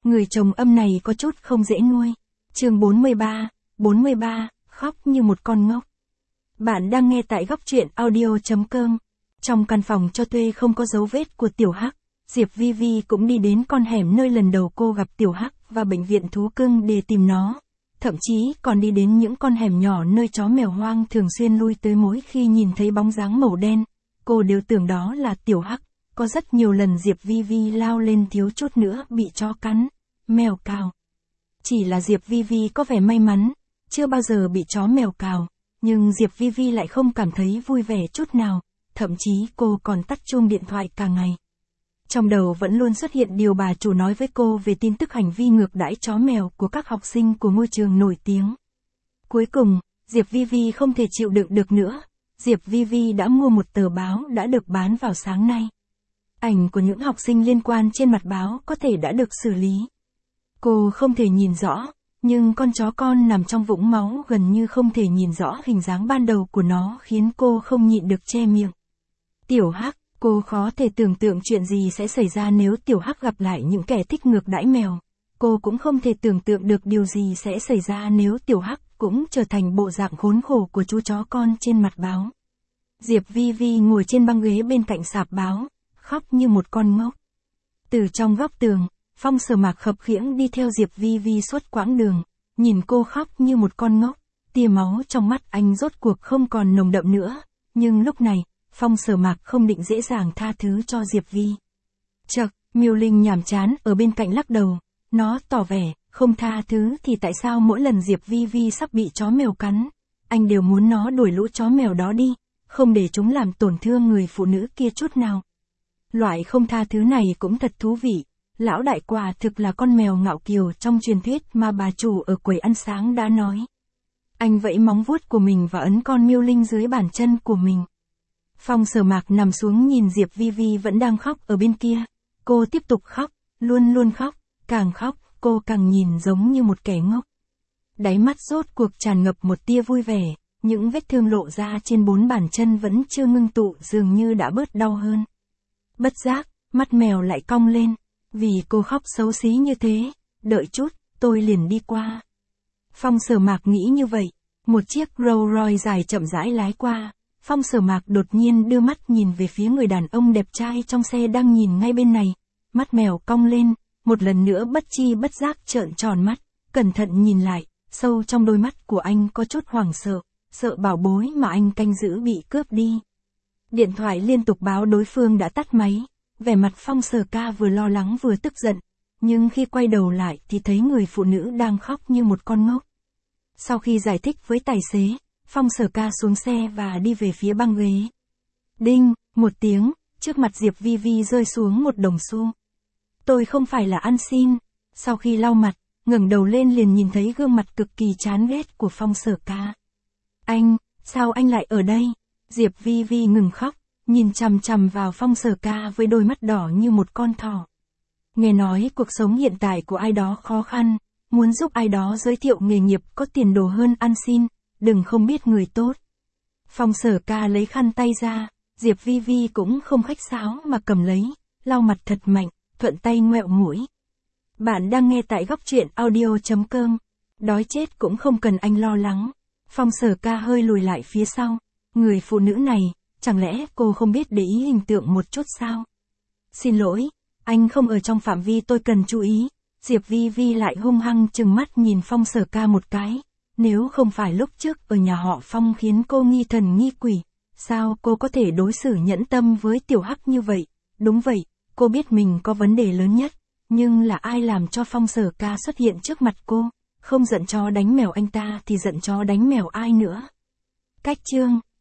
Người chồng âm này có chút không dễ nuôi. Chương 43, khóc như một con ngốc. Bạn đang nghe tại góc truyện audio.com. Trong căn phòng cho thuê không có dấu vết của Tiểu Hắc, Diệp Vi Vi cũng đi đến con hẻm nơi lần đầu cô gặp Tiểu Hắc và bệnh viện thú cưng để tìm nó. Thậm chí còn đi đến những con hẻm nhỏ nơi chó mèo hoang thường xuyên lui tới, mỗi khi nhìn thấy bóng dáng màu đen, cô đều tưởng đó là Tiểu Hắc. Có rất nhiều lần Diệp Vi Vi lao lên thiếu chút nữa bị chó cắn, mèo cào. Chỉ là Diệp Vi Vi có vẻ may mắn, chưa bao giờ bị chó mèo cào, nhưng Diệp Vi Vi lại không cảm thấy vui vẻ chút nào, thậm chí cô còn tắt chuông điện thoại cả ngày. Trong đầu vẫn luôn xuất hiện điều bà chủ nói với cô về tin tức hành vi ngược đãi chó mèo của các học sinh của ngôi trường nổi tiếng. Cuối cùng, Diệp Vi Vi không thể chịu đựng được nữa, Diệp Vi Vi đã mua một tờ báo đã được bán vào sáng nay. Ảnh của những học sinh liên quan trên mặt báo có thể đã được xử lý. Cô không thể nhìn rõ, nhưng con chó con nằm trong vũng máu gần như không thể nhìn rõ hình dáng ban đầu của nó khiến cô không nhịn được che miệng. Tiểu Hắc, cô khó thể tưởng tượng chuyện gì sẽ xảy ra nếu Tiểu Hắc gặp lại những kẻ thích ngược đãi mèo. Cô cũng không thể tưởng tượng được điều gì sẽ xảy ra nếu Tiểu Hắc cũng trở thành bộ dạng khốn khổ của chú chó con trên mặt báo. Diệp Vi Vi ngồi trên băng ghế bên cạnh sạp báo, khóc như một con ngốc. Từ trong góc tường, Phong Sở Mạc khập khiễng đi theo Diệp Vi Vi suốt quãng đường, nhìn cô khóc như một con ngốc, tia máu trong mắt anh rốt cuộc không còn nồng đậm nữa, nhưng lúc này, Phong Sở Mạc không định dễ dàng tha thứ cho Diệp Vi. Chậc, Miêu Linh nhàm chán ở bên cạnh lắc đầu, nó tỏ vẻ, không tha thứ thì tại sao mỗi lần Diệp Vi Vi sắp bị chó mèo cắn, anh đều muốn nó đuổi lũ chó mèo đó đi, không để chúng làm tổn thương người phụ nữ kia chút nào. Loại không tha thứ này cũng thật thú vị, lão đại quả thực là con mèo ngạo kiều trong truyền thuyết mà bà chủ ở quầy ăn sáng đã nói. Anh vẫy móng vuốt của mình và ấn con Miêu Linh dưới bàn chân của mình. Phong Sở Mạc nằm xuống nhìn Diệp Vi Vi vẫn đang khóc ở bên kia, cô tiếp tục khóc, luôn luôn khóc, càng khóc, cô càng nhìn giống như một kẻ ngốc. Đáy mắt rốt cuộc tràn ngập một tia vui vẻ, những vết thương lộ ra trên 4 bàn chân vẫn chưa ngưng tụ dường như đã bớt đau hơn. Bất giác, mắt mèo lại cong lên, vì cô khóc xấu xí như thế, đợi chút, tôi liền đi qua. Phong Sở Mạc nghĩ như vậy, một chiếc Rolls Royce dài chậm rãi lái qua, Phong Sở Mạc đột nhiên đưa mắt nhìn về phía người đàn ông đẹp trai trong xe đang nhìn ngay bên này, mắt mèo cong lên, một lần nữa bất chi bất giác trợn tròn mắt, cẩn thận nhìn lại, sâu trong đôi mắt của anh có chút hoảng sợ, sợ bảo bối mà anh canh giữ bị cướp đi. Điện thoại liên tục báo đối phương đã tắt máy, vẻ mặt Phong Sở Ca vừa lo lắng vừa tức giận, nhưng khi quay đầu lại thì thấy người phụ nữ đang khóc như một con ngốc. Sau khi giải thích với tài xế, Phong Sở Ca xuống xe và đi về phía băng ghế. Đinh, một tiếng, trước mặt Diệp Vi Vi rơi xuống một đồng xu. Tôi không phải là ăn xin. Sau khi lau mặt, ngẩng đầu lên liền nhìn thấy gương mặt cực kỳ chán ghét của Phong Sở Ca. Anh, sao anh lại ở đây? Diệp Vi Vi ngừng khóc, nhìn chằm chằm vào Phong Sở Ca với đôi mắt đỏ như một con thỏ. Nghe nói cuộc sống hiện tại của ai đó khó khăn, muốn giúp ai đó giới thiệu nghề nghiệp có tiền đồ hơn ăn xin, đừng không biết người tốt. Phong Sở Ca lấy khăn tay ra, Diệp Vi Vi cũng không khách sáo mà cầm lấy, lau mặt thật mạnh, thuận tay ngoẹo mũi. Bạn đang nghe tại góc truyện audio.com. Đói chết cũng không cần anh lo lắng. Phong Sở Ca hơi lùi lại phía sau. Người phụ nữ này, chẳng lẽ cô không biết để ý hình tượng một chút sao? Xin lỗi, anh không ở trong phạm vi tôi cần chú ý. Diệp Vi Vi lại hung hăng trừng mắt nhìn Phong Sở Ca một cái. Nếu không phải lúc trước ở nhà họ Phong khiến cô nghi thần nghi quỷ, sao cô có thể đối xử nhẫn tâm với Tiểu Hắc như vậy? Đúng vậy, cô biết mình có vấn đề lớn nhất, nhưng là ai làm cho Phong Sở Ca xuất hiện trước mặt cô? Không giận chó đánh mèo anh ta thì giận chó đánh mèo ai nữa? Cách chương